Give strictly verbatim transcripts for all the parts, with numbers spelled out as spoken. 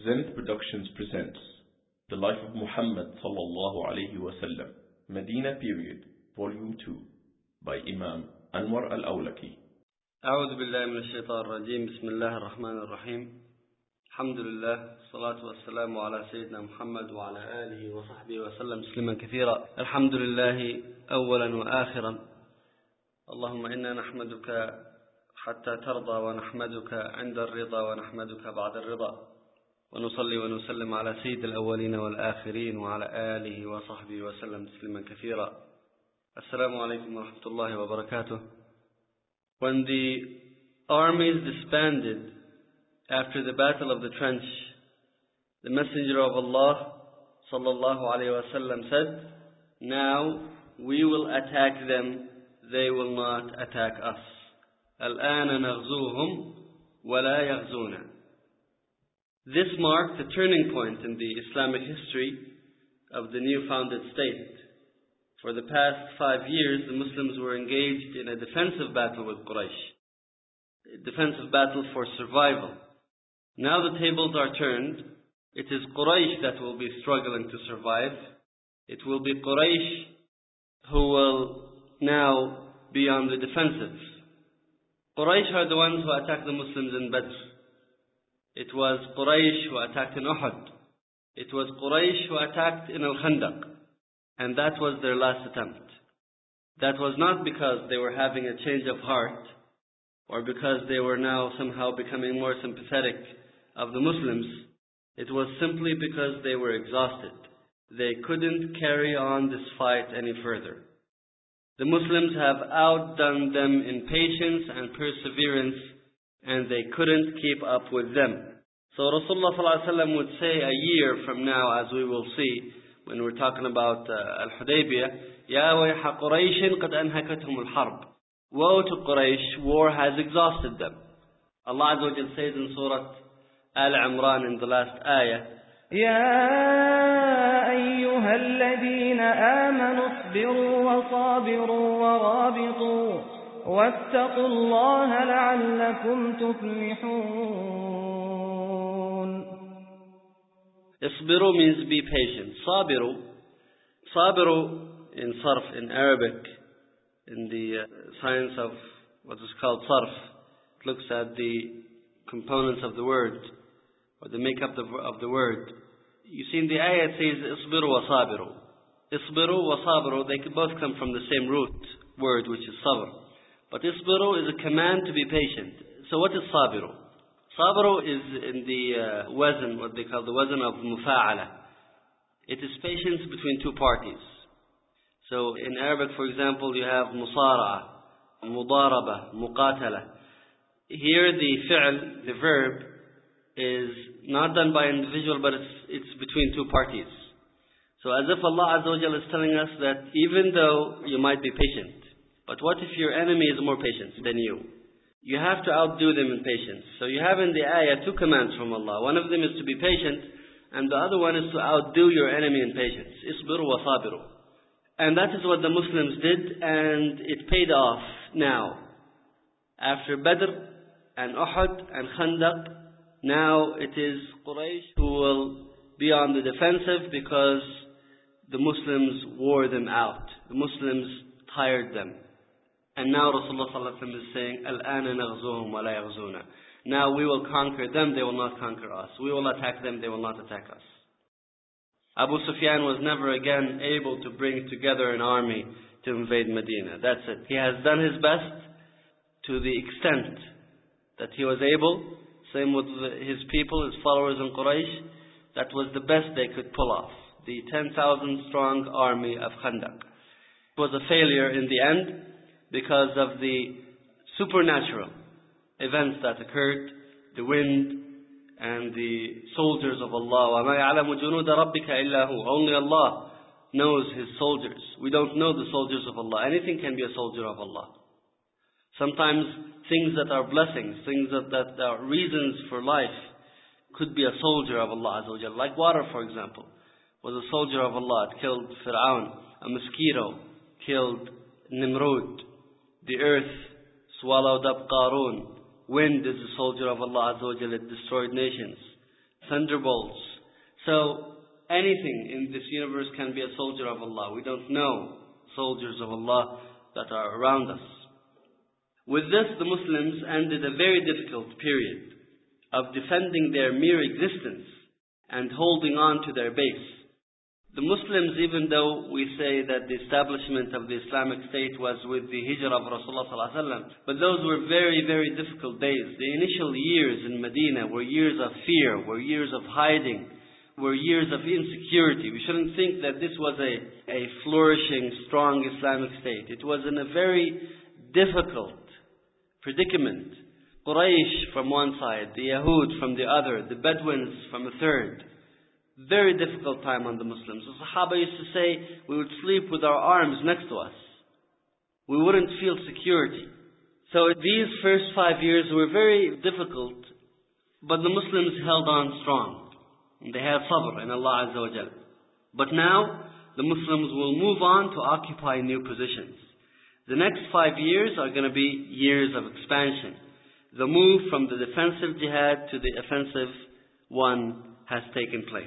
Zend Productions presents The Life of Muhammad sallallahu alayhi wa sallam, Medina Period, Volume two, by Imam Anwar al-Awlaki. أعوذ بالله من الشيطان الرجيم. بسم الله الرحمن الرحيم. الحمد لله والصلاة والسلام على سيدنا محمد وعلى آله وصحبه وسلم تسليما كثيرا. الحمد لله أولا وآخرا. اللهم إنا نحمدك حتى ترضى ونحمدك عند الرضا ونحمدك بعد الرضا، ونصلي ونسلم على سيد الأولين والآخرين وعلى آله وصحبه وسلم تسليما كثيرا. السلام عليكم ورحمة الله وبركاته. When the armies disbanded after the battle of the trench, the Messenger of Allah sallallahu alayhi wa sallam said, "Now we will attack them, they will not attack us. الآن نغزوهم ولا يغزونا." This marked a turning point in the Islamic history of the new founded state. For the past five years, the Muslims were engaged in a defensive battle with Quraysh, a defensive battle for survival. Now the tables are turned. It is Quraysh that will be struggling to survive. It will be Quraysh who will now be on the defensive. Quraysh are the ones who attacked the Muslims in Badr. It was Quraysh who attacked in Uhud. It was Quraysh who attacked in Al-Khandaq. And that was their last attempt. That was not because they were having a change of heart, or because they were now somehow becoming more sympathetic of the Muslims. It was simply because they were exhausted. They couldn't carry on this fight any further. The Muslims have outdone them in patience and perseverance, and they couldn't keep up with them. So Rasulullah sallallahu alaihi wasallam would say a year from now, as we will see, when we're talking about uh, Al-Hudaybiyah, يَا وَيْحَ قُرَيْشٍ قَدْ أَنْهَكَتْهُمُ الْحَرْبِ. Woe to Quraysh, war has exhausted them. Allah Azza wa Jal says in Surah Al-Imran in the last ayah, يَا أَيُّهَا الَّذِينَ آمَنُوا اصْبِرُوا وَصَابِرُوا وَرَابِطُوا وَاتَّقُوا اللَّهَ لَعَلَّكُمْ تُفْلِحُونَ. Isbiru means be patient. Sabiru. Sabiru in sarf, in Arabic, in the uh, science of what is called sarf, it looks at the components of the word, or the makeup of, of the word. You see in the ayah it says, Isbiru wa sabiru. Isbiru wa sabiru, they could both come from the same root word, which is sabr. But isbiru is a command to be patient. So what is sabiru? Sabru is in the uh, wazn, what they call the wazn of mufa'ala. It is patience between two parties. So in Arabic, for example, you have musara'a, mudaraba, muqatala. Here the fi'l, the verb, is not done by an individual, but it's, it's between two parties. So as if Allah Azza wa Jalla is telling us that even though you might be patient, but what if your enemy is more patient than you? You have to outdo them in patience. So you have in the ayah two commands from Allah. One of them is to be patient, and the other one is to outdo your enemy in patience. Isbiru wa sabiru. And that is what the Muslims did, and it paid off now. After Badr and Uhud and Khandaq, now it is Quraysh who will be on the defensive because the Muslims wore them out. The Muslims tired them. And now Rasulullah sallallahu alaihi wasallam is saying, الْآنَ نَغْزُوهُمْ وَلَا يَغْزُونَ. Now we will conquer them, they will not conquer us. We will attack them, they will not attack us. Abu Sufyan was never again able to bring together an army to invade Medina. That's it. He has done his best to the extent that he was able. Same with his people, his followers in Quraysh. That was the best they could pull off. The ten thousand strong army of Khandaq. It was a failure in the end, because of the supernatural events that occurred, the wind and the soldiers of Allah. وَمَا يَعْلَمُ جُنُودَ رَبِّكَ إِلَّا هُ. Only Allah knows His soldiers. We don't know the soldiers of Allah. Anything can be a soldier of Allah. Sometimes things that are blessings, things that, that are reasons for life, could be a soldier of Allah Azza wa Jalla. Like water, for example, was a soldier of Allah. It killed Fir'aun. A mosquito killed Nimrod. The earth swallowed up Qarun. Wind is a soldier of Allah Azza wa Jalla. It destroyed nations. thunderbolts. So anything in this universe can be a soldier of Allah. We don't know soldiers of Allah that are around us. With this, the Muslims ended a very difficult period of defending their mere existence and holding on to their base. The Muslims, even though we say that the establishment of the Islamic State was with the hijrah of Rasulullah sallallahu alaihi wasallam, but those were very, very difficult days. The initial years in Medina were years of fear, were years of hiding, were years of insecurity. We shouldn't think that this was a, a flourishing, strong Islamic State. It was in a very difficult predicament. Quraysh from one side, the Yahud from the other, the Bedouins from a third. Very difficult time on the Muslims. The Sahaba used to say we would sleep with our arms next to us. We wouldn't feel security. So these first five years were very difficult, but the Muslims held on strong. And they had sabr in Allah Azza wa Jal. But now, the Muslims will move on to occupy new positions. The next five years are going to be years of expansion. The move from the defensive jihad to the offensive one has taken place.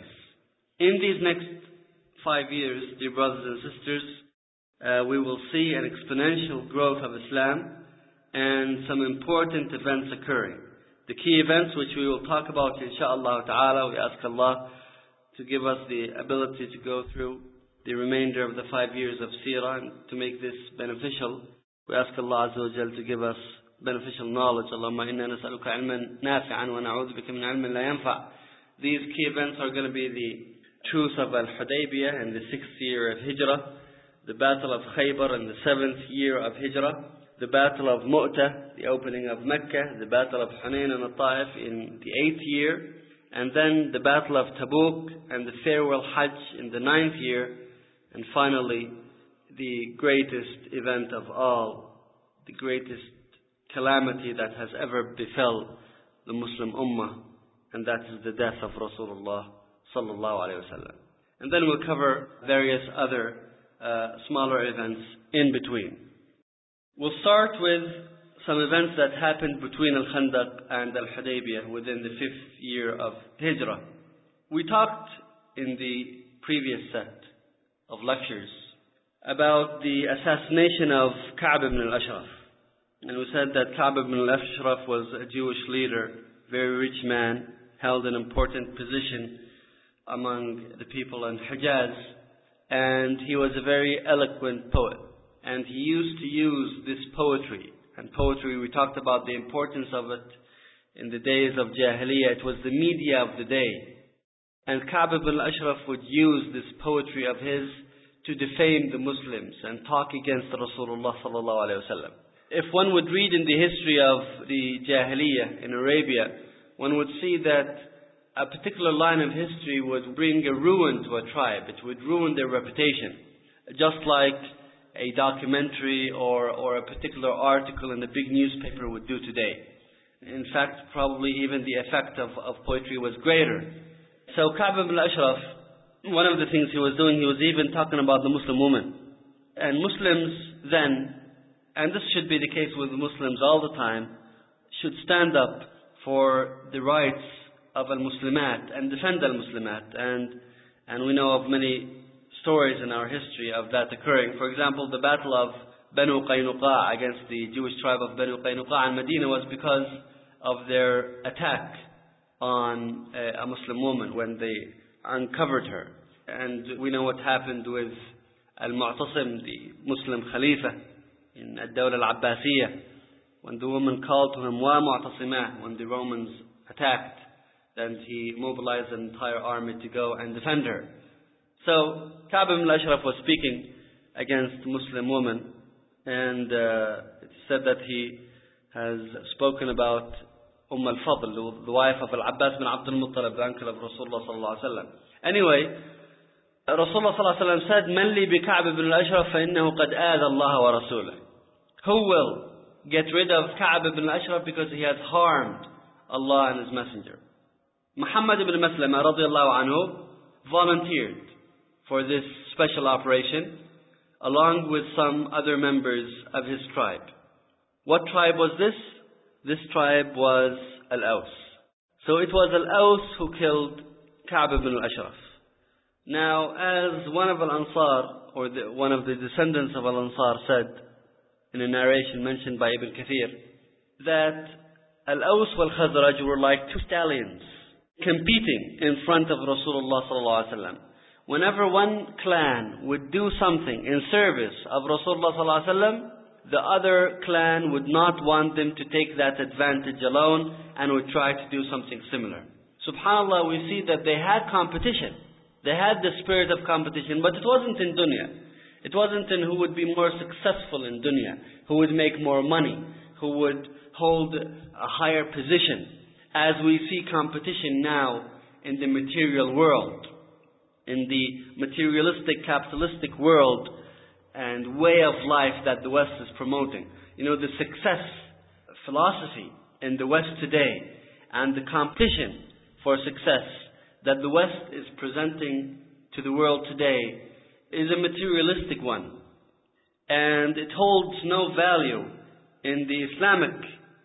In these next five years, dear brothers and sisters, uh, we will see an exponential growth of Islam and some important events occurring. The key events which we will talk about insha'Allah ta'ala, we ask Allah to give us the ability to go through the remainder of the five years of seerah and to make this beneficial. We ask Allah Azza wa Jal to give us beneficial knowledge. Allahumma inna nas'aluka ilman nafi'an wa na'udhu bika min ilmin la yanfa'. These key events are going to be the Truce of Al-Hudaybiyah in the sixth year of Hijrah, the Battle of Khaybar in the seventh year of Hijrah, the Battle of Mu'tah, the opening of Mecca, the Battle of Hunayn and Al-Ta'if in the eighth year, and then the Battle of Tabuk and the farewell Hajj in the ninth year, and finally the greatest event of all, the greatest calamity that has ever befell the Muslim Ummah, and that is the death of Rasulullah sallallahu alayhi wa sallam. And then we'll cover various other uh, smaller events in between. We'll start with some events that happened between Al-Khandaq and Al-Hudaybiyah within the fifth year of Hijrah. We talked in the previous set of lectures about the assassination of Ka'b ibn al-Ashraf. And we said that Ka'b ibn al-Ashraf was a Jewish leader, very rich man, held an important position among the people in Hijaz, and he was a very eloquent poet. And he used to use this poetry. And poetry, we talked about the importance of it in the days of Jahiliyyah. It was the media of the day. And Ka'b ibn al-Ashraf would use this poetry of his to defame the Muslims and talk against Rasulullah sallallahu alayhi wa sallam. If one would read in the history of the Jahiliyyah in Arabia, one would see that a particular line of history would bring a ruin to a tribe. It would ruin their reputation. Just like a documentary or, or a particular article in a big newspaper would do today. In fact, probably even the effect of, of poetry was greater. So Ka'b ibn al-Ashraf, one of the things he was doing, he was even talking about the Muslim woman. And Muslims then, and this should be the case with Muslims all the time, should stand up for the rights of al-Muslimat and defend al-Muslimat. And, and we know of many stories in our history of that occurring. For example, the battle of Banu Qaynuqa against the Jewish tribe of Banu Qaynuqa in Medina was because of their attack on a, a Muslim woman when they uncovered her. And we know what happened with Al-Mu'tasim, the Muslim Khalifa in Ad-Dawla Al-Abbasiyah, when the woman called to him, Wa Mu'tasimah, when the Romans attacked, and he mobilized an entire army to go and defend her. So Ka'b ibn al-Ashraf was speaking against a Muslim woman, and uh, it said that he has spoken about Umm al-Fadl, the wife of Al-Abbas bin Abdul Muttalib, the uncle of Rasulullah sallallahu alaihi wasallam. Anyway, Rasulullah sallallahu alaihi wasallam said, "Man li bi Ka'b ibn al-Ashraf fa innahu qad aadha Allah wa rasulahu." Who will get rid of Ka'b ibn al-Ashraf because he has harmed Allah and His Messenger? Muhammad ibn Maslama radiallahu anhu volunteered for this special operation along with some other members of his tribe. What tribe was this? This tribe was Al-Aws. So it was Al-Aws who killed Ka'b ibn al-Ashraf. Now, as one of Al-Ansar, or the, one of the descendants of Al-Ansar said, in a narration mentioned by Ibn Kathir, that Al-Aws wal-Khazraj were like two stallions competing in front of Rasulullah sallallahu alaihi wasallam. Whenever one clan would do something in service of Rasulullah sallallahu alaihi wasallam, the other clan would not want them to take that advantage alone and would try to do something similar. SubhanAllah, we see that they had competition. They had the spirit of competition, but it wasn't in dunya. It wasn't in who would be more successful in dunya, who would make more money, who would hold a higher position, as we see competition now in the material world, in the materialistic, capitalistic world and way of life that the West is promoting. You know, the success philosophy in the West today and the competition for success that the West is presenting to the world today is a materialistic one. And it holds no value in the Islamic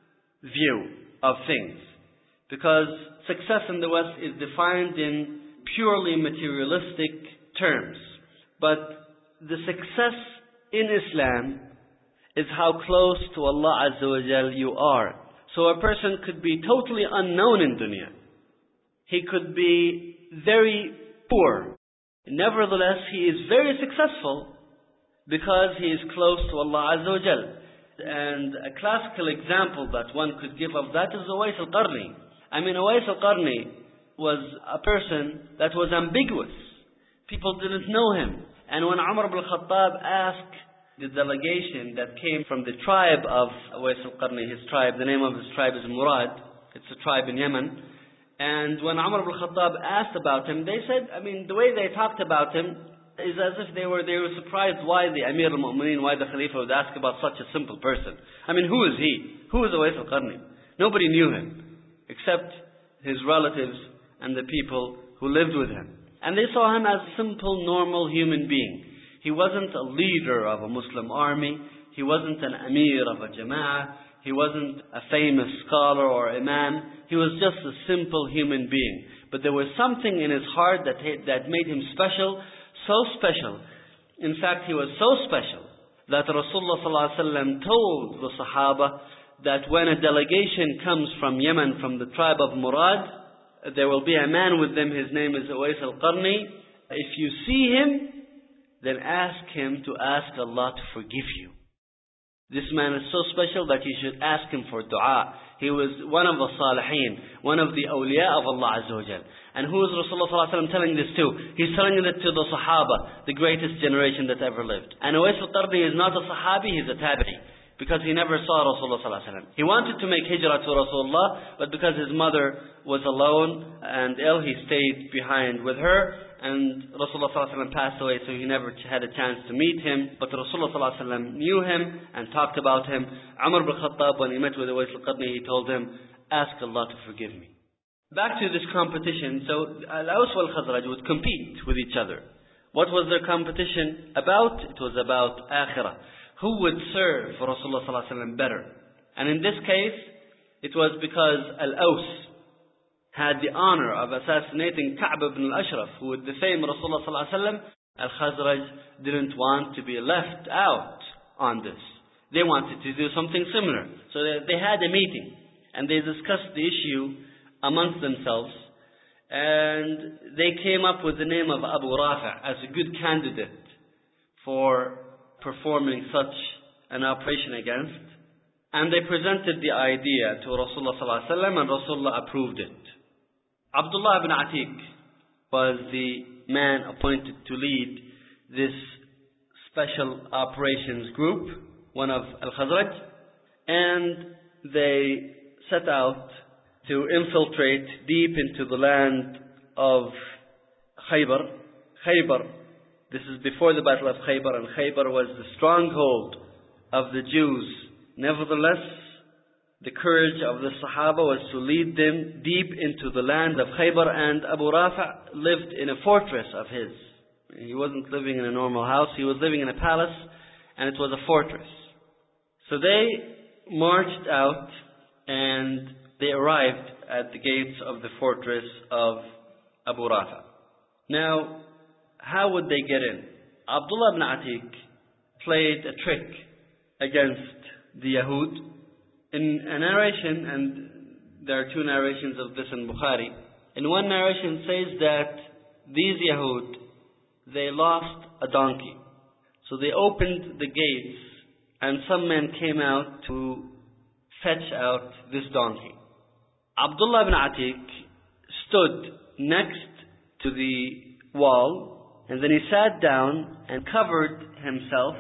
view of things. Because success in the West is defined in purely materialistic terms. But the success in Islam is how close to Allah Azza wa Jal you are. So a person could be totally unknown in dunya. He could be very poor. Nevertheless, he is very successful because he is close to Allah Azza wa Jal. And a classical example that one could give of that is Uwais al-Qarni. I mean, Uwais al-Qarni was a person that was ambiguous. People didn't know him. And when Umar ibn al-Khattab asked the delegation that came from the tribe of Uwais al-Qarni, his tribe, the name of his tribe is Murad, it's a tribe in Yemen. And when Umar ibn al-Khattab asked about him, they said, I mean, the way they talked about him is as if they were, they were surprised why the Amir al-Mu'mineen, why the Khalifa would ask about such a simple person. I mean, who is he? Who is Uwais al-Qarni? Nobody knew him, except his relatives and the people who lived with him. And they saw him as a simple, normal human being. He wasn't a leader of a Muslim army. He wasn't an Amir of a Jama'ah. He wasn't a famous scholar or imam. He was just a simple human being. But there was something in his heart that, that made him special, so special. In fact, he was so special that Rasulullah sallallahu alaihi wasallam told the Sahaba that when a delegation comes from Yemen, from the tribe of Murad, there will be a man with them, his name is Uwais al-Qarni. If you see him, then ask him to ask Allah to forgive you. This man is so special that you should ask him for dua. He was one of the Salihin, one of the awliya of Allah Azza wa Jal. And who is Rasulullah sallallahu alaihi wasallam telling this to? He's telling it to the Sahaba, the greatest generation that ever lived. And Uwais al-Qarni is not a Sahabi, he's a Tabi'i. Because he never saw Rasulullah sallallahu alaihi wasallam. He wanted to make hijrah to Rasulullah, but because his mother was alone and ill, he stayed behind with her. And Rasulullah sallallahu alaihi wasallam passed away, so he never had a chance to meet him. But Rasulullah sallallahu alaihi wasallam knew him and talked about him. Umar ibn Khattab, when he met with Uwais al-Qarni, he told him, ask Allah to forgive me. Back to this competition, so Al-Aws wal-Khazraj would compete with each other. What was their competition about? It was about akhirah. Who would serve Rasulullah sallallahu alaihi wasallam better? And in this case, it was because Al-Aws had the honor of assassinating Ka'b ibn al-Ashraf, who would defame Rasulullah sallallahu alaihi wasallam. Al-Khazraj didn't want to be left out on this. They wanted to do something similar. So they, they had a meeting, and they discussed the issue amongst themselves, and they came up with the name of Abu Rafi' as a good candidate for performing such an operation against. And they presented the idea to Rasulullah sallallahu alaihi wasallam, and Rasulullah approved it. Abdullah ibn Atiq was the man appointed to lead this special operations group, one of Al-Khazraj, and they set out to infiltrate deep into the land of Khaybar. Khaybar, this is before the Battle of Khaybar, and Khaybar was the stronghold of the Jews. Nevertheless, the courage of the Sahaba was to lead them deep into the land of Khaybar, and Abu Rafi' lived in a fortress of his. He wasn't living in a normal house, he was living in a palace, and it was a fortress. So they marched out and they arrived at the gates of the fortress of Abu Rafa. Now, how would they get in? Abdullah ibn Atiq played a trick against the Yahud. In a narration, and there are two narrations of this in Bukhari, in one narration says that these Yahud, they lost a donkey. So they opened the gates and some men came out to fetch out this donkey. Abdullah ibn Atiq stood next to the wall, and then he sat down and covered himself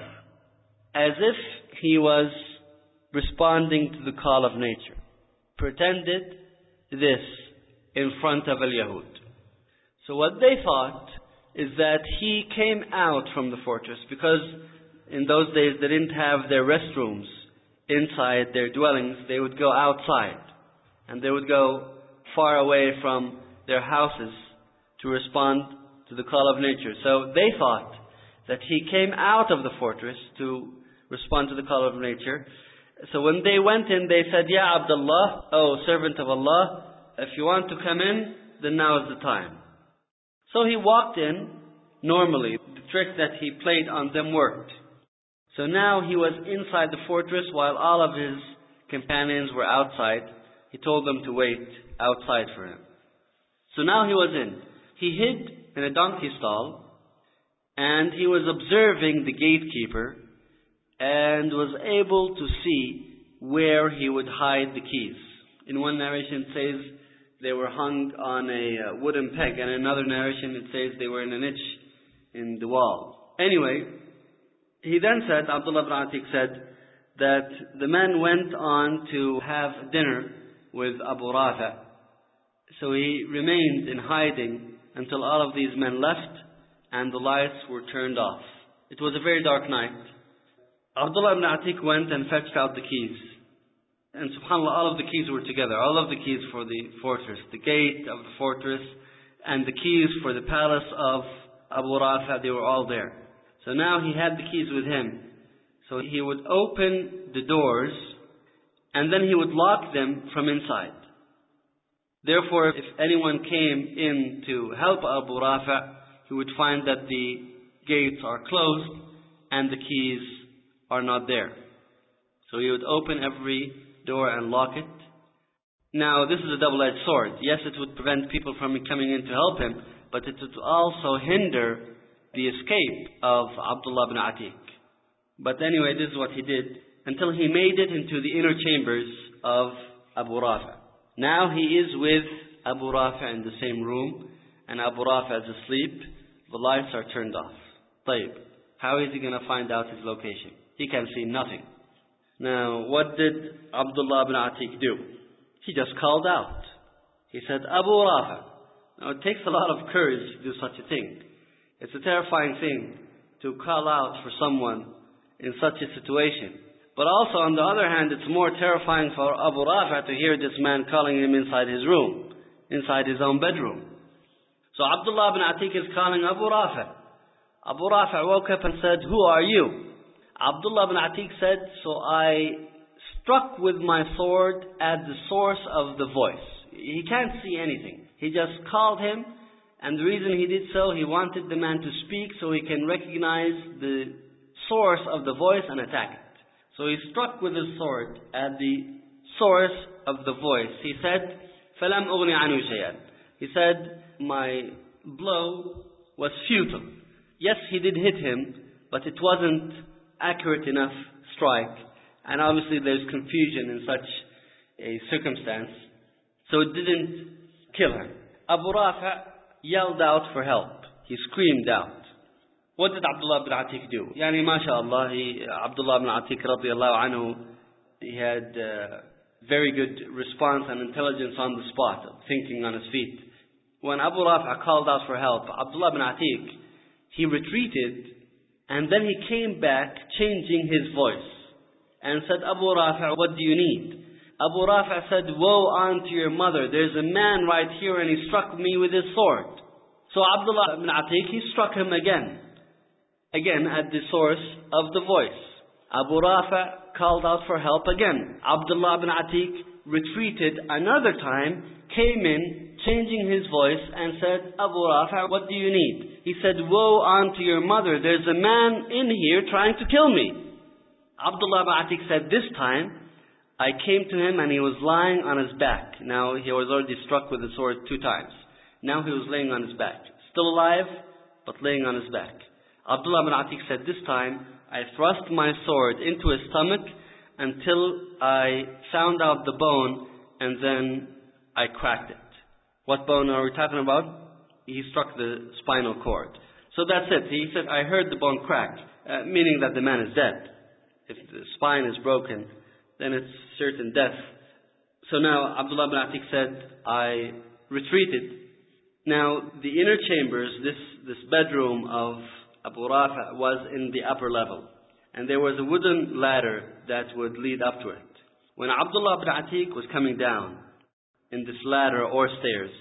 as if he was responding to the call of nature. Pretended this in front of al-Yahud. So what they thought is that he came out from the fortress, because in those days they didn't have their restrooms inside their dwellings. They would go outside, and they would go far away from their houses to respond to the call of nature. So they thought that he came out of the fortress to respond to the call of nature. So when they went in, they said, "Ya Abdullah, oh servant of Allah, if you want to come in, then now is the time." So he walked in normally. The trick that he played on them worked. So now he was inside the fortress while all of his companions were outside. He told them to wait outside for him. So now he was in. He hid in a donkey stall, and he was observing the gatekeeper and was able to see where he would hide the keys. In one narration it says they were hung on a wooden peg, and in another narration it says they were in a niche in the wall. Anyway, he then said, Abdullah ibn Atiq said, that the men went on to have dinner with Abu Rafa. So he remained in hiding until all of these men left and the lights were turned off. It was a very dark night. Abdullah ibn Atiq went and fetched out the keys. And subhanAllah, all of the keys were together. All of the keys for the fortress, the gate of the fortress, and the keys for the palace of Abu Rafa, they were all there. So now he had the keys with him. So he would open the doors, and then he would lock them from inside. Therefore, if anyone came in to help Abu Rafa, he would find that the gates are closed and the keys are not there. So he would open every door and lock it. Now, this is a double-edged sword. Yes, it would prevent people from coming in to help him, but it would also hinder the escape of Abdullah ibn Atiq. But anyway, this is what he did until he made it into the inner chambers of Abu Rafa. Now he is with Abu Rafa in the same room, and Abu Rafa is asleep. The lights are turned off. طيب, how is he going to find out his location? He can see nothing. Now, what did Abdullah ibn Atiq do? He just called out. He said, Abu Rafa. Now, it takes a lot of courage to do such a thing. It's a terrifying thing to call out for someone in such a situation. But also, on the other hand, it's more terrifying for Abu Rafa to hear this man calling him inside his room, inside his own bedroom. So Abdullah ibn Atiq is calling Abu Rafa. Abu Rafa woke up and said, who are you? Abdullah ibn Atiq said, so I struck with my sword at the source of the voice. He can't see anything. He just called him, and the reason he did so, he wanted the man to speak so he can recognize the source of the voice and attack it. So he struck with his sword at the source of the voice. He said, فَلَمْ أُغْنِ عَنُّ شَيْئًا. He said, my blow was futile. Yes, he did hit him, but it wasn't accurate enough strike. And obviously there's confusion in such a circumstance. So it didn't kill him. Abu Rafa yelled out for help. He screamed out. What did Abdullah ibn Atiq do? Yani, mashallah, he, Abdullah ibn Atiq radiallahu anhu, he had uh, very good response and intelligence on the spot, thinking on his feet. When Abu Rafa called out for help, Abdullah ibn Atiq, he retreated, and then he came back, changing his voice, and said, Abu Rafa, what do you need? Abu Rafa said, woe unto your mother, there's a man right here and he struck me with his sword. So Abdullah ibn Atiq, he struck him again, again at the source of the voice. Abu Rafa called out for help again. Abdullah ibn Atiq retreated another time, came in, changing his voice, and said, Abu Rafi', what do you need? He said, woe unto your mother, there's a man in here trying to kill me. Abdullah ibn Atiq said, this time, I came to him and he was lying on his back. Now he was already struck with the sword two times. Now he was laying on his back. Still alive, but laying on his back. Abdullah ibn Atiq said, this time, I thrust my sword into his stomach until I found out the bone, and then I cracked it. What bone are we talking about? He struck the spinal cord. So that's it. He said, I heard the bone crack, uh, meaning that the man is dead. If the spine is broken, then it's certain death. So now Abdullah ibn Atiq said, I retreated. Now the inner chambers, this, this bedroom of Abu Rafi' was in the upper level. And there was a wooden ladder that would lead up to it. When Abdullah ibn Atiq was coming down in this ladder or stairs,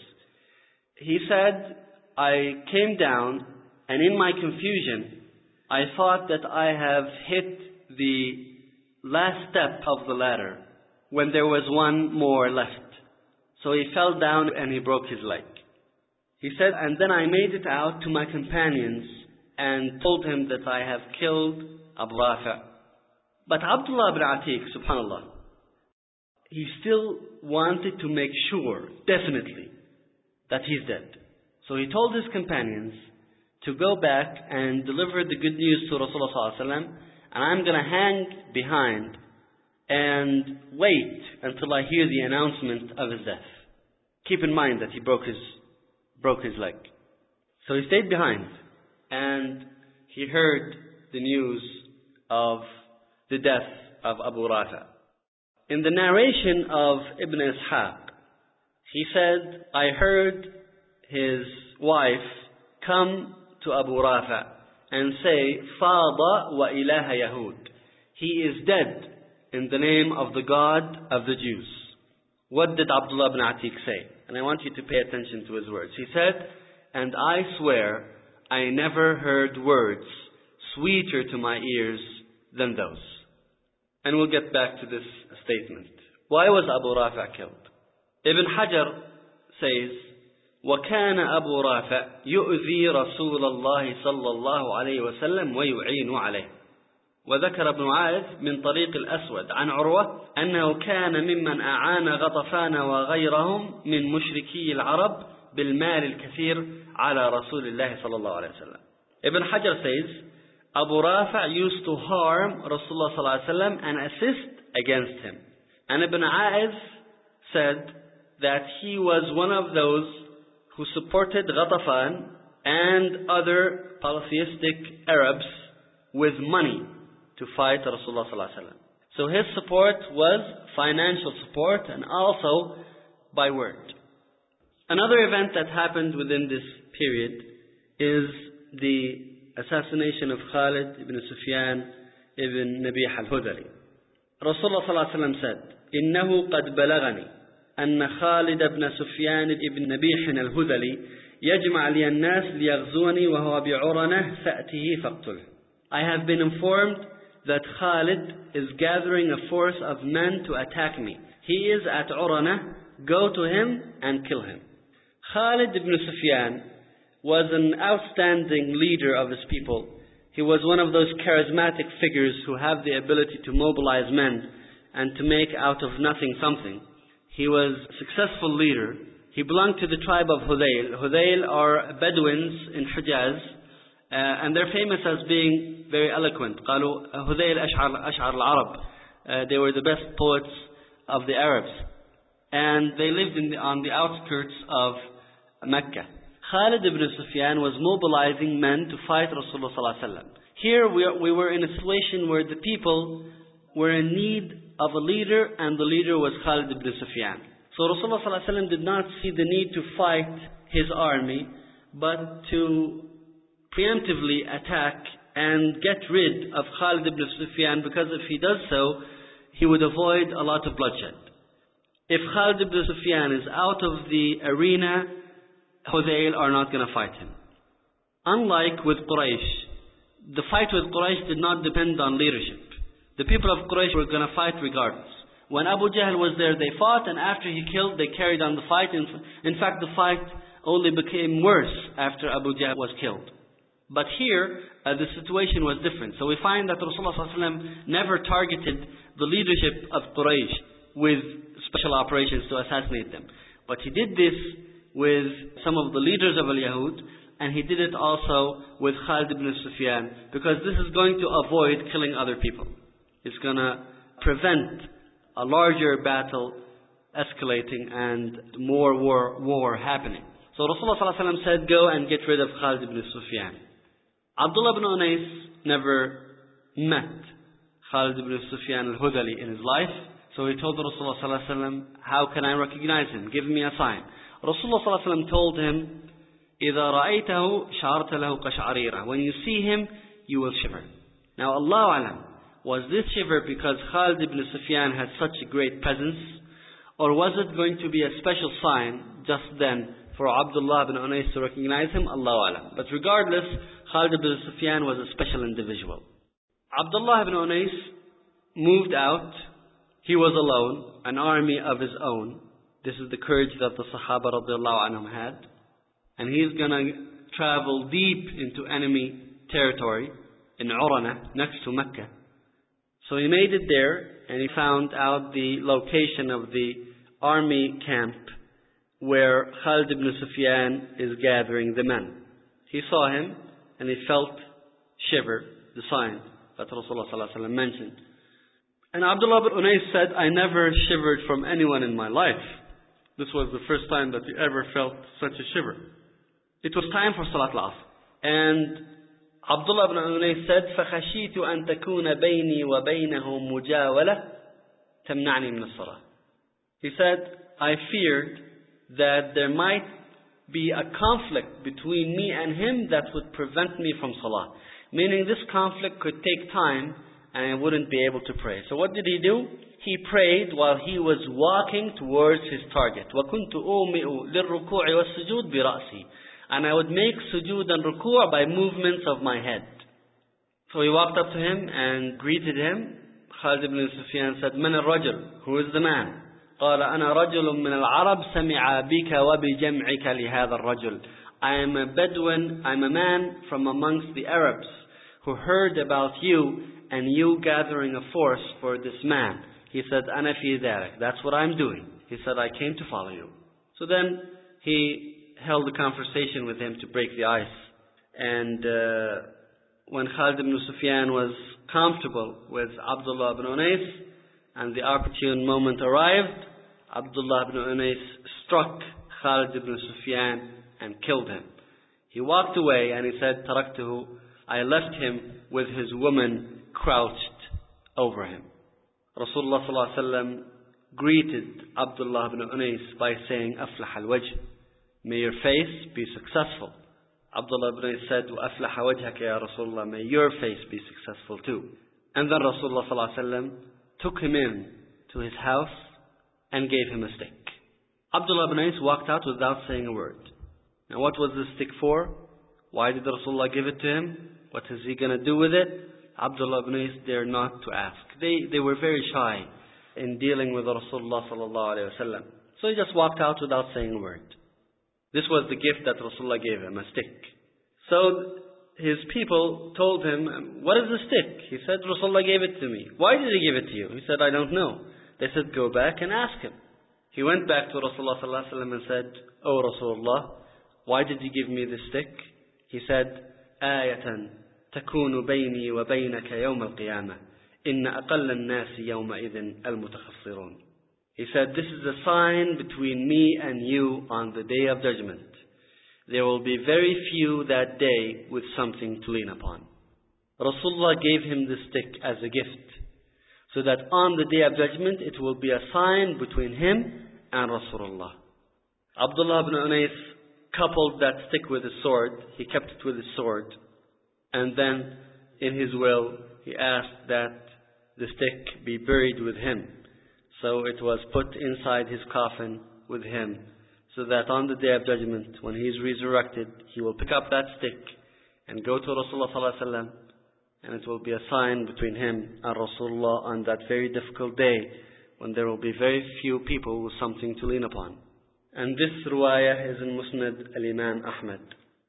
he said, I came down and in my confusion, I thought that I have hit the last step of the ladder when there was one more left. So he fell down and he broke his leg. He said, and then I made it out to my companions and told him that I have killed Abu Rafi'. But Abdullah ibn Atiq, subhanAllah, he still wanted to make sure, definitely, that he's dead. So he told his companions to go back and deliver the good news to Rasulullah sallallahu alaihi wasallam, and I'm going to hang behind and wait until I hear the announcement of his death. Keep in mind that he broke his, broke his leg. So he stayed behind, and he heard the news of the death of Abu Rafi'. In the narration of Ibn Ishaq, he said, I heard his wife come to Abu Rafi' and say, Fada wa ilaha Yahud. He is dead in the name of the God of the Jews. What did Abdullah ibn Atiq say? And I want you to pay attention to his words. He said, and I swear I never heard words sweeter to my ears than those. And we'll get back to this statement. Why was Abu Rafi' killed? Ibn Hajar says, وَكَانَ أَبُو رَافِعْ يُؤْذِي رَسُولَ اللَّهِ صَلَّى اللَّهُ عَلَيْهِ وَسَلَّمْ وَيُعِينُ عَلَيْهِ. وذكر ابن عائذ من طريق الأسود عن عروة أنه كان ممن أعان غطفان وغيرهم من مشركي العرب بالمال الكثير على رسول الله صلى الله عليه وسلم. Ibn Hajar says, Abu Rafi' used to harm Rasulullah sallallahu alaihi wasallam and assist against him. And Ibn A'idh said that he was one of those who supported Ghatafan and other polytheistic Arabs with money to fight Rasulullah sallallahu alaihi wasallam. So his support was financial support and also by word. Another event that happened within this period is the assassination of Khalid ibn Sufyan ibn Nabih al-Hudhali. Rasulullah sallallahu alaihi wasallam said, إنه قد بلغني أن خالد بن سفيان ibn Nabih al-Hudhali يجمع لي الناس ليغزوني وهو بعرنة فأته فاقتله. I have been informed that Khalid is gathering a force of men to attack me. He is at Urana. Go to him and kill him. Khalid ibn Sufyan was an outstanding leader of his people. He was one of those charismatic figures who have the ability to mobilize men and to make out of nothing something. He was a successful leader. He belonged to the tribe of Hudayl. Hudayl are Bedouins in Hijaz, uh, and they're famous as being very eloquent. قالوا هذيل أشعر أشعر العرب. They were the best poets of the Arabs, and they lived in the, on the outskirts of Mecca. Khalid ibn Sufyan was mobilizing men to fight Rasulullah sallallahu alaihi wasallam. Here we, are, we were in a situation where the people were in need of a leader, and the leader was Khalid ibn Sufyan. So Rasulullah sallallahu alaihi wasallam did not see the need to fight his army, but to preemptively attack and get rid of Khalid ibn Sufyan, because if he does so, he would avoid a lot of bloodshed. If Khalid ibn Sufyan is out of the arena, Hudayl are not going to fight him. Unlike with Quraysh, the fight with Quraysh did not depend on leadership. The people of Quraysh were going to fight regardless. When Abu Jahl was there, they fought, and after he killed, they carried on the fight. In, in fact, the fight only became worse after Abu Jahl was killed. But here, uh, the situation was different. So we find that Rasulullah sallallahu alaihi wasallam never targeted the leadership of Quraysh with special operations to assassinate them. But he did this with some of the leaders of al-Yahud, and he did it also with Khalid ibn Sufyan, because this is going to avoid killing other people. It's going to prevent a larger battle escalating and more war, war happening. So Rasulullah sallallahu alaihi wasallam said, go and get rid of Khalid ibn Sufyan. Abdullah ibn Unais never met Khalid ibn Sufyan al-Hudali in his life. So he told Rasulullah sallallahu alaihi wasallam, how can I recognize him? Give me a sign. Rasulullah sallallahu alaihi wasallam told him, إِذَا رَأَيْتَهُ شَعَرْتَ لَهُ قَشْعَرِيرًا. When you see him, you will shiver. Now Allah alam, was this shiver because Khalid ibn Sufyan had such a great presence? Or was it going to be a special sign just then for Abdullah ibn Unais to recognize him? Allah alam. But regardless, Khalid ibn Sufyan was a special individual. Abdullah ibn Unais moved out. He was alone, an army of his own. This is the courage that the Sahaba radiallahu anhum had. And he's going to travel deep into enemy territory in Urana, next to Mecca. So he made it there, and he found out the location of the army camp where Khalid ibn Sufyan is gathering the men. He saw him, and he felt shiver, the sign that Rasulullah sallallahu alaihi wasallam mentioned. And Abdullah ibn Unais said, I never shivered from anyone in my life. This was the first time that he ever felt such a shiver. It was time for Salat al-Asr. And Abdullah ibn Unais said, فَخَشِيتُ أَن تَكُونَ بَيْنِي وَبَيْنَهُ مُجَاوَلَةً تَمْنَعْنِي مِنَ الصَّلَاةِ. He said, I feared that there might be a conflict between me and him that would prevent me from Salah. Meaning this conflict could take time and I wouldn't be able to pray. So what did he do? He prayed while he was walking towards his target. وَكُنْتُ أُومِئُ لِلرُّكُوعِ وَالسُّجُودِ بِرَأْسِي. And I would make sujood and ruku' by movements of my head. So he walked up to him and greeted him. Khalid ibn Sufyan said, مَنَ الرَّجُلُ? Who is the man? قال أنا رجل من العرب سمع بك وبجمعك لهذا الرجل. I am a Bedouin, I am a man from amongst the Arabs who heard about you and you gathering a force for this man. He said, أنا في ذلك. That's what I'm doing. He said, I came to follow you. So then he held a conversation with him to break the ice. And uh, when Khalid ibn Sufyan was comfortable with Abdullah ibn Unais and the opportune moment arrived, Abdullah ibn Unais struck Khalid ibn Sufyan and killed him. He walked away and he said, تَرَكْتُهُ. I left him with his woman crouched over him. Rasulullah sallallahu alaihi wasallam greeted Abdullah ibn Unais by saying, أَفْلَحَ الْوَجْهِ. May your face be successful. Abdullah ibn Unais said, وَأَفْلَحَ وَجْهَكَ يَا Rasulullah. May your face be successful too. And then Rasulullah sallallahu alaihi wasallam took him in to his house and gave him a stick. Abdullah ibn Unais walked out without saying a word. Now what was this stick for? Why did Rasulullah give it to him? What is he going to do with it? Abdullah ibn Unais dared not to ask. They, they were very shy in dealing with Rasulullah sallallahu alaihi wasallam. So he just walked out without saying a word. This was the gift that Rasulullah gave him, a stick. So his people told him, what is the stick? He said, Rasulullah gave it to me. Why did he give it to you? He said, I don't know. They said, go back and ask him. He went back to Rasulullah sallallahu alaihi wasallam and said, oh Rasulullah, why did you give me this stick? He said, آية تكون بيني وبينك يوم القيامة إن أقل الناس يومئذ المتخسرون. He said, this is a sign between me and you on the day of judgment. There will be very few that day with something to lean upon. Rasulullah gave him the stick as a gift, so that on the day of judgment it will be a sign between him and Rasulullah. Abdullah ibn Unais coupled that stick with his sword. He kept it with his sword. And then in his will, he asked that the stick be buried with him. So it was put inside his coffin with him, so that on the day of judgment, when he is resurrected, he will pick up that stick and go to Rasulullah sallallahu alaihi wasallam, and it will be a sign between him and Rasulullah on that very difficult day when there will be very few people with something to lean upon. And this riwayah is in Musnad al-Imam Ahmad.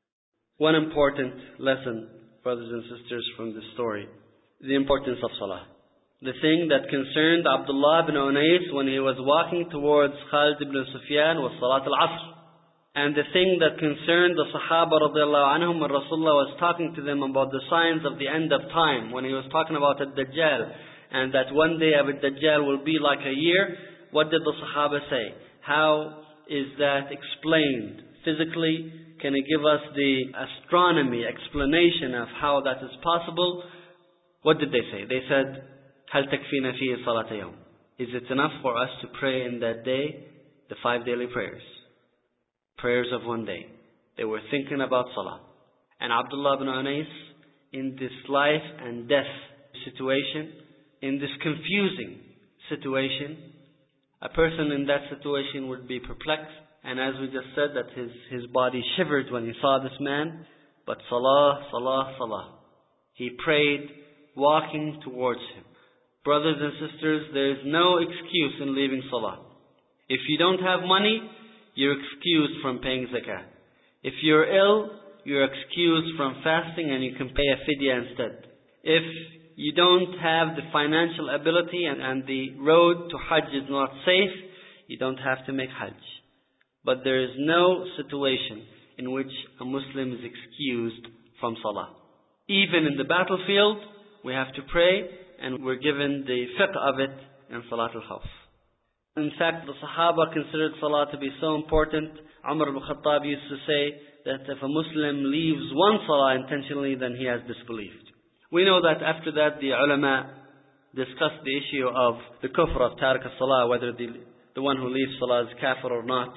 One important lesson, brothers and sisters, from this story, the importance of salah. The thing that concerned Abdullah ibn Unais when he was walking towards Khalid ibn Sufyan was Salat al-Asr. And the thing that concerned the Sahaba radiallahu anhum when Rasulullah was talking to them about the signs of the end of time, when he was talking about Ad-Dajjal, and that one day of Ad-Dajjal will be like a year, what did the Sahaba say? How is that explained physically? Can he give us the astronomy explanation of how that is possible? What did they say? They said, هل تكفينا فيه صلاة يوم? Is it enough for us to pray in that day the five daily prayers? Prayers of one day. They were thinking about salah. And Abdullah ibn Unais, in this life and death situation, in this confusing situation, a person in that situation would be perplexed. And as we just said, that his, his body shivered when he saw this man. But salah, salah, salah. He prayed, walking towards him. Brothers and sisters, there is no excuse in leaving salah. If you don't have money, you're excused from paying zakah. If you're ill, you're excused from fasting and you can pay a fidya instead. If you don't have the financial ability and, and the road to Hajj is not safe, you don't have to make Hajj. But there is no situation in which a Muslim is excused from salah. Even in the battlefield, we have to pray, and we're given the fiqh of it in Salat al-Khawf. In fact, the Sahaba considered salah to be so important. Umar ibn Khattab used to say that if a Muslim leaves one salah intentionally, then he has disbelieved. We know that after that, the ulama discussed the issue of the kufr of tarik al-salah, whether the, the one who leaves salah is kafir or not.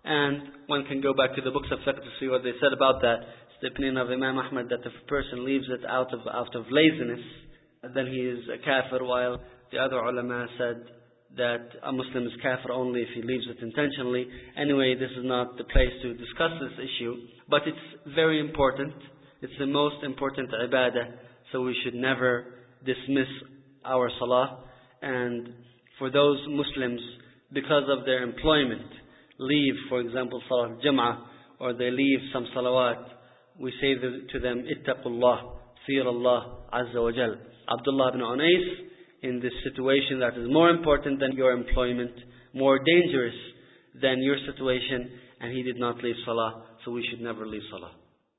And one can go back to the books of fiqh to see what they said about that. It's the opinion of Imam Ahmad that if a person leaves it out of, out of laziness, then he is a kafir, while the other ulama said that a Muslim is kafir only if he leaves it intentionally. Anyway, this is not the place to discuss this issue, but it's very important. It's the most important ibadah, so we should never dismiss our salah. And for those Muslims, because of their employment, leave, for example, Salah Jam'ah, or they leave some salawat, we say to them, Ittaqullah, fear Allah Azza wa Jal. Abdullah ibn Unais, in this situation that is more important than your employment, more dangerous than your situation, and he did not leave salah, so we should never leave salah.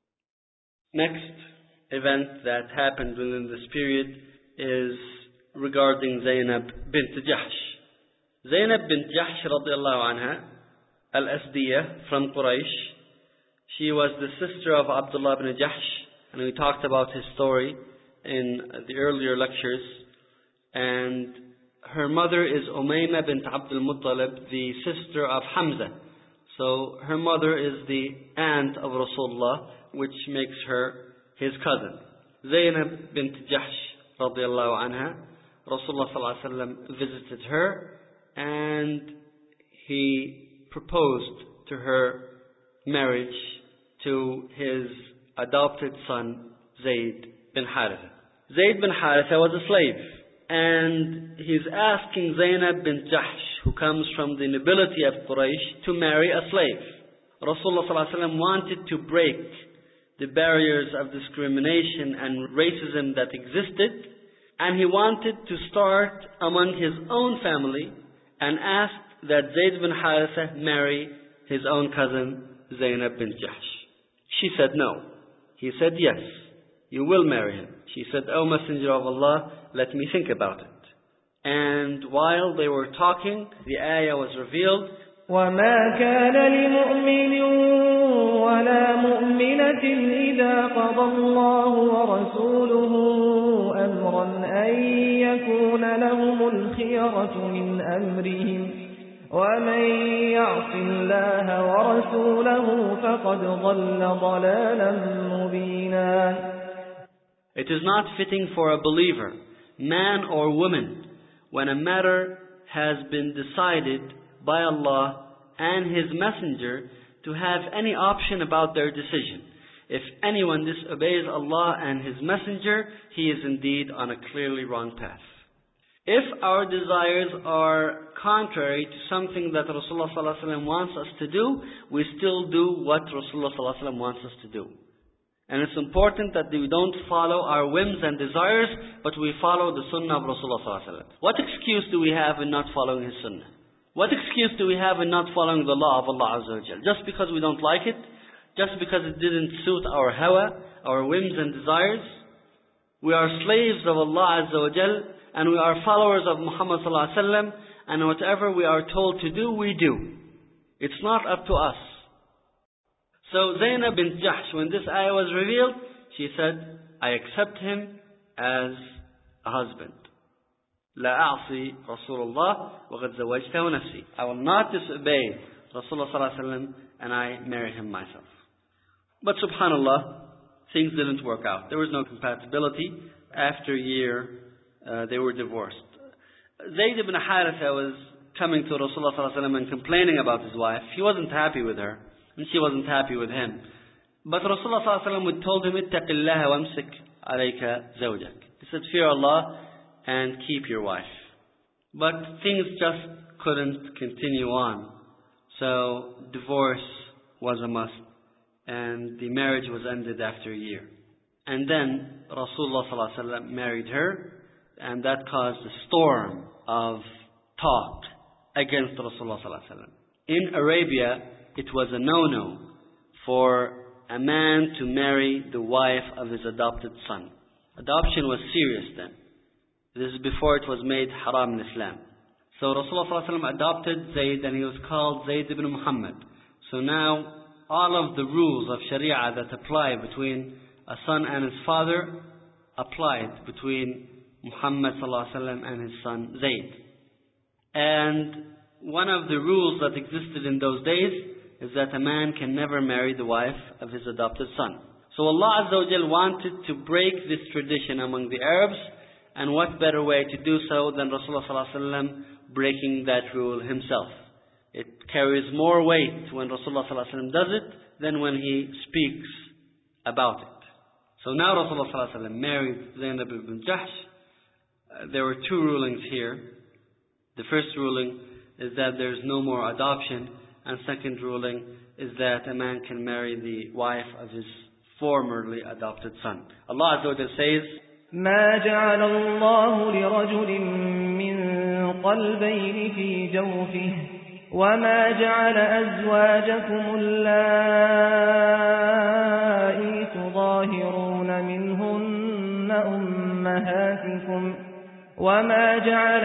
Next event that happened within this period is regarding Zainab bint Jahsh. Zainab bint Jahsh radiallahu anha, al-Asdiyah from Quraysh, she was the sister of Abdullah ibn Jahsh, and we talked about his story in the earlier lectures. And her mother is Umayma bint Abdul Muttalib, the sister of Hamza. So her mother is the aunt of Rasulullah, which makes her his cousin. Zainab bint Jahsh radiallahu anha, Rasulullah sallallahu alaihi wasallam visited her, and he proposed to her marriage to his adopted son Zayd bin Haritha. Zayd bin Haritha was a slave, and he's asking Zainab bint Jahsh, who comes from the nobility of Quraysh, to marry a slave. Rasulullah sallallahu alaihi wasallam wanted to break the barriers of discrimination and racism that existed, and he wanted to start among his own family and asked that Zayd bin Haritha marry his own cousin Zainab bint Jahsh. She said no. He said yes, you will marry him. She said, O Messenger of Allah, let me think about it. And while they were talking, the ayah was revealed. وَمَا كَانَ لِمُؤْمِنٍ وَلَا مُؤْمِنَةٍ إِذَا قَضَى اللَّهُ وَرَسُولُهُ أَمْرًا أَن يَكُونَ لَهُمُ الْخِيَرَةُ مِنْ أَمْرِهِمْ وَمَن يَعْصِ اللَّهَ وَرَسُولَهُ فَقَدْ ضَلَّ ضَلَالًا مُبِينًا. It is not fitting for a believer, man or woman, when a matter has been decided by Allah and His Messenger, to have any option about their decision. If anyone disobeys Allah and His Messenger, he is indeed on a clearly wrong path. If our desires are contrary to something that Rasulullah sallallahu alaihi wasallam wants us to do, we still do what Rasulullah sallallahu alaihi wasallam wants us to do. And it's important that we don't follow our whims and desires, but we follow the sunnah of Rasulullah sallallahu alaihi wasallam. What excuse do we have in not following his sunnah? What excuse do we have in not following the law of Allah Azza wa Jal? Just because we don't like it? Just because it didn't suit our hawa, our whims and desires? We are slaves of Allah Azza wa Jal, and we are followers of Muhammad sallallahu alaihi wasallam, and whatever we are told to do, we do. It's not up to us. So Zainab bint Jahsh, when this ayah was revealed, she said, I accept him as a husband. لا أعصي رسول الله وقد زوجته نفسي. I will not disobey Rasulullah sallallahu alaihi wasallam, and I marry him myself. But subhanallah, things didn't work out. There was no compatibility. After a year, uh, they were divorced. Zayd ibn Haritha was coming to Rasulullah sallallahu alaihi wasallam and complaining about his wife. He wasn't happy with her, and she wasn't happy with him. But Rasulullah sallallahu alaihi wasallam would told him, اتق الله وامسك عليك زوجك. He said, fear Allah and keep your wife. But things just couldn't continue on. So divorce was a must, and the marriage was ended after a year. And then Rasulullah sallallahu alaihi wasallam married her, and that caused a storm of talk against Rasulullah sallallahu alaihi wasallam. In Arabia, it was a no-no for a man to marry the wife of his adopted son. Adoption was serious then. This is before it was made haram in Islam. So Rasulullah sallallahu alaihi wasallam adopted Zayd, and he was called Zayd ibn Muhammad. So now all of the rules of Sharia that apply between a son and his father applied between Muhammad sallallahu alaihi wasallam and his son Zayd. And one of the rules that existed in those days is that a man can never marry the wife of his adopted son. So Allah Azza wa Jal wanted to break this tradition among the Arabs, and what better way to do so than Rasulullah sallallahu alaihi wasallam breaking that rule himself. It carries more weight when Rasulullah sallallahu alaihi wasallam does it than when he speaks about it. So now Rasulullah sallallahu alaihi wasallam married Zainab ibn Jahsh. Uh, there were two rulings here. The first ruling is that there is no more adoption, and second ruling is that a man can marry the wife of his formerly adopted son. Allah Azza wa Jalla says, ما جعل الله لرجل من قلبين في جوفه وما جعل أزواجكم اللائي تظاهرون منهن أمهاتكم وما جعل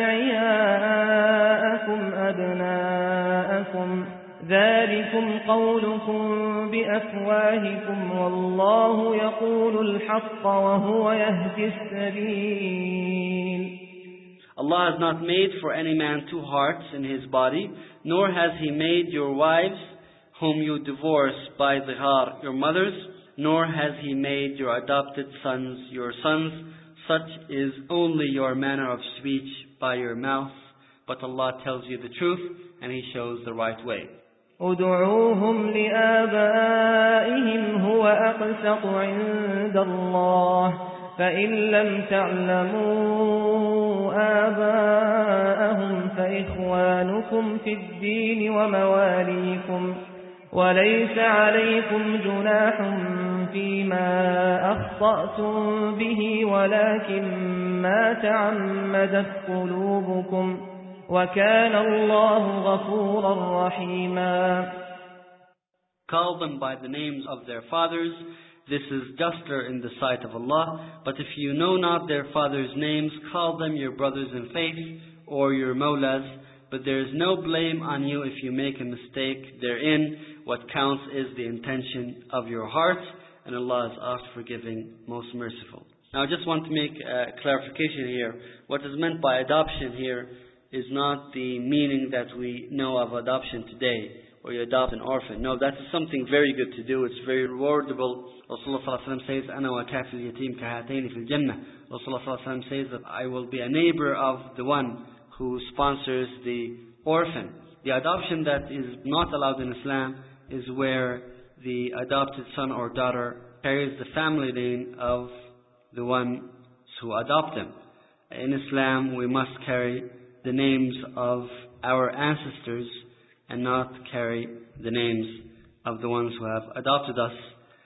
أدعياءكم أبناءكم ذلكم قولكم بأفواهكم والله يقول الحق وهو يهدي السبيل. Allah has not made for any man two hearts in his body, nor has he made your wives whom you divorce by dhihar your mothers, nor has he made your adopted sons your sons. Such is only your manner of speech by your mouth, but Allah tells you the truth and He shows the right way. ادعوهم لآبائهم هو أقسط عند الله فإن لم تعلموا آباءهم فإخوانكم في الدين ومواليكم وليس عليكم جناح فيما أخطأتم به ولكن ما تعمدت قلوبكم وَكَانَ اللَّهُ غَفُورًا رَحِيمًا. Call them by the names of their fathers. This is juster in the sight of Allah. But if you know not their fathers' names, call them your brothers in faith or your mawlas. But there is no blame on you if you make a mistake therein. What counts is the intention of your heart, and Allah is oft forgiving, most merciful. Now I just want to make a clarification here. What is meant by adoption here is not the meaning that we know of adoption today, or you adopt an orphan. No, that is something very good to do. It's very rewardable. Rasulullah sallallahu alaihi wasallam says, "Ana wa kafil yatim kahatayn fil jannah." Rasulullah sallallahu alaihi wasallam says that I will be a neighbor of the one who sponsors the orphan. The adoption that is not allowed in Islam is where the adopted son or daughter carries the family name of the one who adopted them. in Islam we must carry the names of our ancestors and not carry the names of the ones who have adopted us.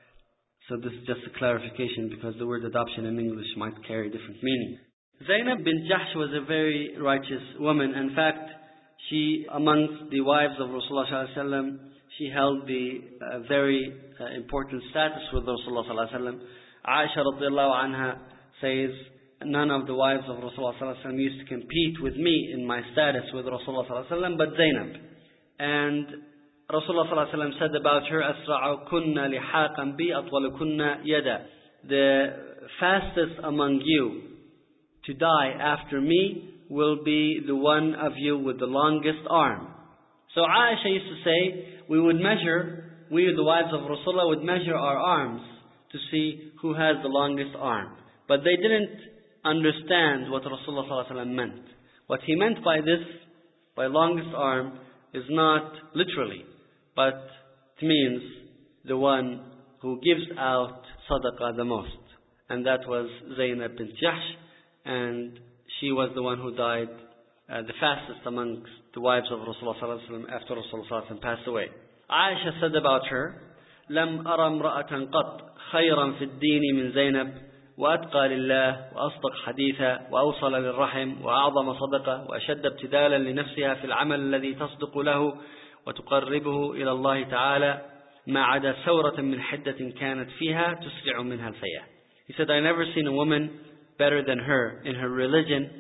So this is just a clarification, because the word adoption in English might carry different meaning. Zainab bint Jahsh was a very righteous woman. In fact, she, amongst the wives of Rasulullah sallallahu alaihi wasallam, she held the uh, very uh, important status with Rasulullah sallallahu alaihi wasallam. Aisha radiallahu anha says, none of the wives of Rasulullah sallallahu alaihi wasallam used to compete with me in my status with Rasulullah sallallahu alaihi wasallam, but Zainab. And Rasulullah sallallahu alaihi wasallam said about her, "Asra'ukunna lihaqan bi atwalukunna yada." The fastest among you to die after me will be the one of you with the longest arm. So Aisha used to say, we would measure, we the wives of Rasulullah would measure our arms to see who has the longest arm. But they didn't understand what Rasulullah sallallahu alaihi wasallam meant. What he meant by this, by longest arm, is not literally, but it means the one who gives out sadaqah the most. And that was Zainab bint Jahsh, and she was the one who died uh, the fastest amongst the wives of Rasulullah sallallahu alaihi wasallam after Rasulullah sallallahu alaihi wasallam passed away. Aisha said about her, لم أرى امرأة قط خيرا في الدين من زينب وأتقى لله وأصدق حديثا وأوصل للرحم وأعظم صدقة وأشد ابتذالا لنفسها في العمل الذي تصدق له وتقربه إلى الله تعالى ما عدا ثورة من حدة كانت فيها تسرع منها الفيا. He said, I never seen a woman better than her in her religion,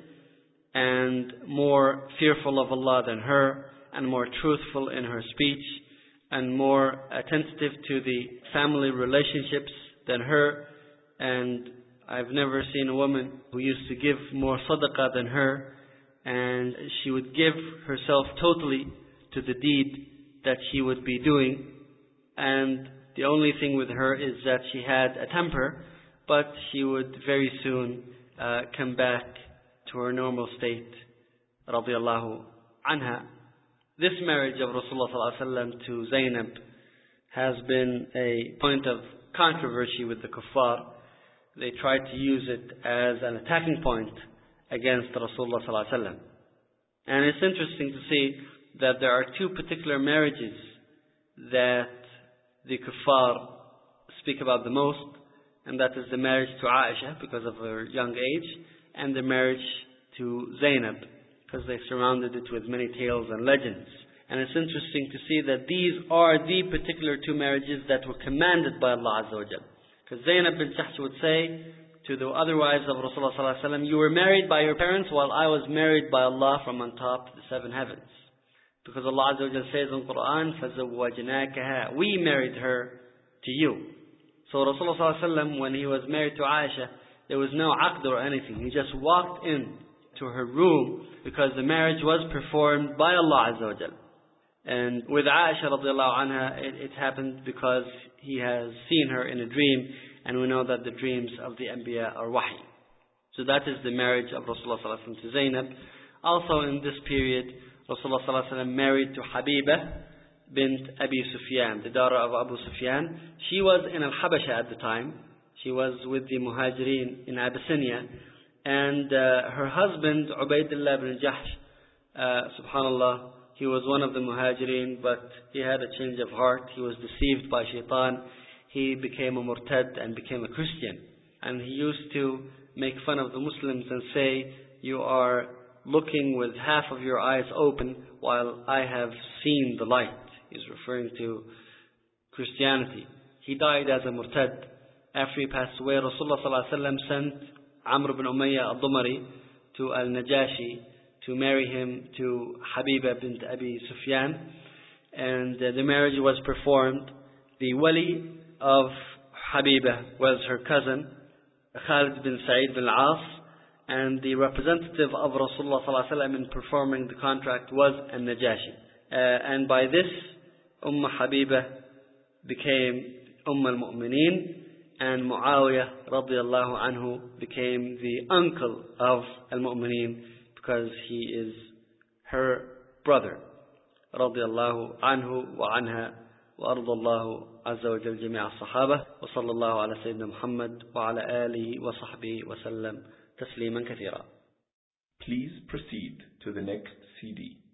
and more fearful of Allah than her, and more truthful in her speech, and more attentive to the family relationships than her. And I've never seen a woman who used to give more sadaqah than her, and she would give herself totally to the deed that she would be doing. And the only thing with her is that she had a temper, but she would very soon uh, come back to her normal state, radiallahu anha. This marriage of Rasulullah sallallahu alaihi wasallam to Zainab has been a point of controversy with the kuffar. They tried to use it as an attacking point against Rasulullah sallallahu alaihi wasallam. And it's interesting to see that there are two particular marriages that the kuffar speak about the most, and that is the marriage to Aisha because of her young age, and the marriage to Zainab because they surrounded it with many tales and legends. And it's interesting to see that these are the particular two marriages that were commanded by Allah Azza wa Jal. Because Zainab bint Jahsh would say to the other wives of Rasulullah sallallahu alaihi wasallam, you were married by your parents while I was married by Allah from on top of the seven heavens. Because Allah Azza wa Jal says in Quran, فَزَوَّجْنَاكَهَا, we married her to you. So Rasulullah sallallahu alaihi wasallam, when he was married to Aisha, there was no aqd or anything. He just walked in to her room because the marriage was performed by Allah Azza wa Jal. And with Aisha radiallahu anha, it, it happened because he has seen her in a dream, and we know that the dreams of the Anbiya are wahi. So that is the marriage of Rasulullah sallallahu alaihi wasallam to Zainab. Also in this period, Rasulullah sallallahu alaihi wasallam married to Habiba bint Abi Sufyan, the daughter of Abu Sufyan. She was in Al-Habasha at the time. She was with the Muhajirin in Abyssinia. And uh, her husband, Ubaydullah bin Jahsh, uh, subhanallah, he was one of the Muhajirin, but he had a change of heart. He was deceived by shaitan. He became a murtad and became a Christian. And he used to make fun of the Muslims and say, you are looking with half of your eyes open while I have seen the light. He's referring to Christianity. He died as a murtad. After he passed away, Rasulullah sallallahu alaihi wasallam sent Amr ibn Umayyah al-Dumari to al-Najashi to marry him to Habiba bint Abi Sufyan. And uh, the marriage was performed. The wali of Habiba was her cousin, Khalid bin Sa'id bin al-As. And the representative of Rasulullah sallallahu alaihi wasallam in performing the contract was al-Najashi. Uh, and by this, Umm Habiba became Umm al-Mu'mineen, and Muawiyah radiallahu anhu became the uncle of al-Mu'mineen because he is her brother. Radiallahu anhu wa anha wa ardallahu azza wa jal jami'a as-sahaba wa sallallahu ala sayyidina Muhammad wa ala alihi wa sahbihi wa sallam tasliman kathira. Please proceed to the next C D.